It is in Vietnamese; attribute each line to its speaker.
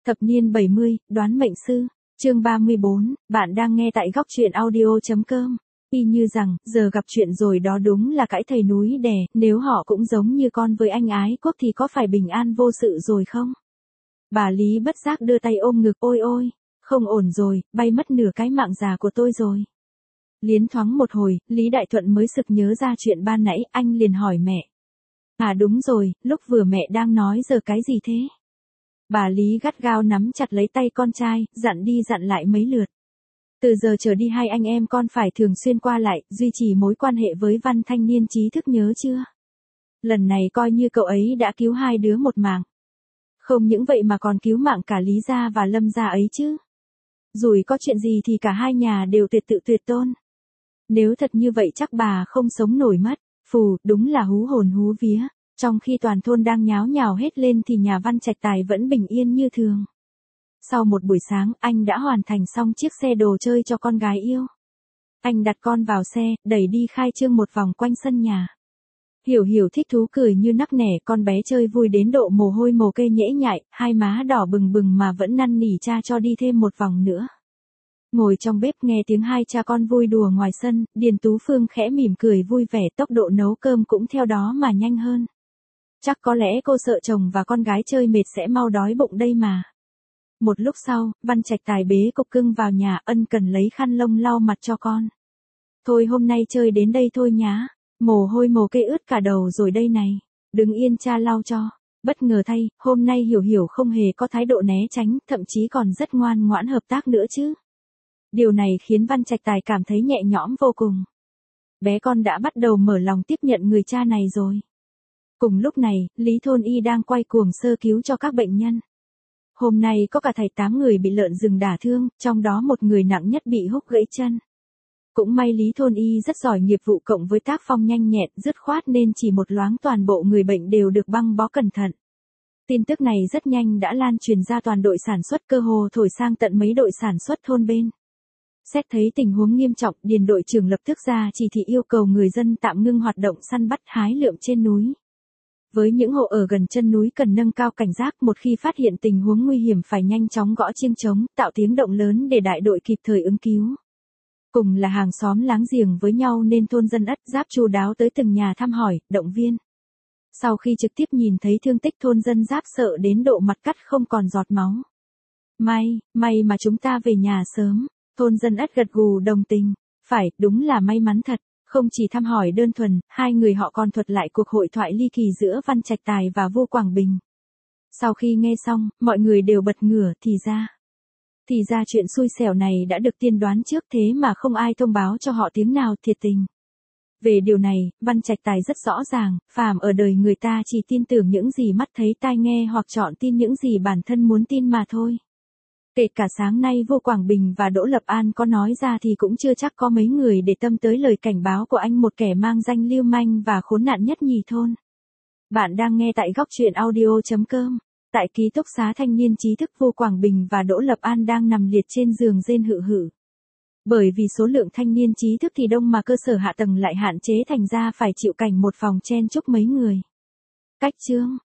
Speaker 1: Thập niên 70, đoán mệnh sư. Chương 34, bạn đang nghe tại góc truyện audio.com. Y như rằng, giờ gặp chuyện rồi đó, đúng là cãi thầy núi đè, nếu họ cũng giống như con với anh Ái Quốc thì có phải bình an vô sự rồi không? Bà Lý bất giác đưa tay ôm ngực, ôi ôi, không ổn rồi, bay mất nửa cái mạng già của tôi rồi. Liến thoáng một hồi, Lý Đại Thuận mới sực nhớ ra chuyện ban nãy, anh liền hỏi mẹ. À đúng rồi, lúc vừa mẹ đang nói giờ cái gì thế? Bà Lý gắt gao nắm chặt lấy tay con trai, dặn đi dặn lại mấy lượt. Từ giờ trở đi hai anh em con phải thường xuyên qua lại, duy trì mối quan hệ với Văn thanh niên trí thức, nhớ chưa? Lần này coi như cậu ấy đã cứu hai đứa một mạng. Không những vậy mà còn cứu mạng cả Lý gia và Lâm gia ấy chứ. Rồi có chuyện gì thì cả hai nhà đều tuyệt tự tuyệt tôn. Nếu thật như vậy chắc bà không sống nổi mất. Phù, đúng là hú hồn hú vía. Trong khi toàn thôn đang nháo nhào hết lên thì nhà Văn Trạch Tài vẫn bình yên như thường. Sau một buổi sáng, anh đã hoàn thành xong chiếc xe đồ chơi cho con gái yêu. Anh đặt con vào xe, đẩy đi khai trương một vòng quanh sân nhà. Hiểu Hiểu thích thú cười như nắc nẻ, con bé chơi vui đến độ mồ hôi mồ kê nhễ nhại, hai má đỏ bừng bừng mà vẫn năn nỉ cha cho đi thêm một vòng nữa. Ngồi trong bếp nghe tiếng hai cha con vui đùa ngoài sân, Điền Tú Phương khẽ mỉm cười vui vẻ, tốc độ nấu cơm cũng theo đó mà nhanh hơn. Chắc có lẽ cô sợ chồng và con gái chơi mệt sẽ mau đói bụng đây mà. Một lúc sau, Văn Trạch Tài bế cục cưng vào nhà, ân cần lấy khăn lông lau mặt cho con. Thôi hôm nay chơi đến đây thôi nhá. Mồ hôi mồ kê ướt cả đầu rồi đây này. Đừng yên cha lau cho. Bất ngờ thay, hôm nay Hiểu Hiểu không hề có thái độ né tránh, thậm chí còn rất ngoan ngoãn hợp tác nữa chứ. Điều này khiến Văn Trạch Tài cảm thấy nhẹ nhõm vô cùng. Bé con đã bắt đầu mở lòng tiếp nhận người cha này rồi. Cùng lúc này, Lý Thôn Y đang quay cuồng sơ cứu cho các bệnh nhân. Hôm nay có cả thảy 8 người bị lợn rừng đả thương, trong đó một người nặng nhất bị húc gãy chân. Cũng may Lý Thôn Y rất giỏi nghiệp vụ cộng với tác phong nhanh nhẹn, dứt khoát nên chỉ một loáng toàn bộ người bệnh đều được băng bó cẩn thận. Tin tức này rất nhanh đã lan truyền ra toàn đội sản xuất, cơ hồ thổi sang tận mấy đội sản xuất thôn bên. Xét thấy tình huống nghiêm trọng, Điền đội trưởng lập tức ra chỉ thị yêu cầu người dân tạm ngưng hoạt động săn bắt hái lượm trên núi. Với những hộ ở gần chân núi cần nâng cao cảnh giác, một khi phát hiện tình huống nguy hiểm phải nhanh chóng gõ chiêng trống, tạo tiếng động lớn để đại đội kịp thời ứng cứu. Cùng là hàng xóm láng giềng với nhau nên thôn dân Ất Giáp chu đáo tới từng nhà thăm hỏi, động viên. Sau khi trực tiếp nhìn thấy thương tích, thôn dân Giáp sợ đến độ mặt cắt không còn giọt máu. May mà chúng ta về nhà sớm. Thôn dân Ất gật gù đồng tình. Phải, đúng là may mắn thật. Không chỉ thăm hỏi đơn thuần, hai người họ còn thuật lại cuộc hội thoại ly kỳ giữa Văn Trạch Tài và vua Quảng Bình. Sau khi nghe xong, mọi người đều bật ngửa, thì ra chuyện xui xẻo này đã được tiên đoán trước, thế mà không ai thông báo cho họ tiếng nào, thiệt tình. Về điều này, Văn Trạch Tài rất rõ ràng, phàm ở đời người ta chỉ tin tưởng những gì mắt thấy tai nghe hoặc chọn tin những gì bản thân muốn tin mà thôi. Kể cả sáng nay vua Quảng Bình và Đỗ Lập An có nói ra thì cũng chưa chắc có mấy người để tâm tới lời cảnh báo của anh, một kẻ mang danh lưu manh và khốn nạn nhất nhì thôn. Bạn đang nghe tại góc truyện audio.com. Tại ký túc xá thanh niên trí thức, vua Quảng Bình và Đỗ Lập An đang nằm liệt trên giường rên hự hự. Bởi vì số lượng thanh niên trí thức thì đông mà cơ sở hạ tầng lại hạn chế, thành ra phải chịu cảnh một phòng chen chúc mấy người. Cách chương.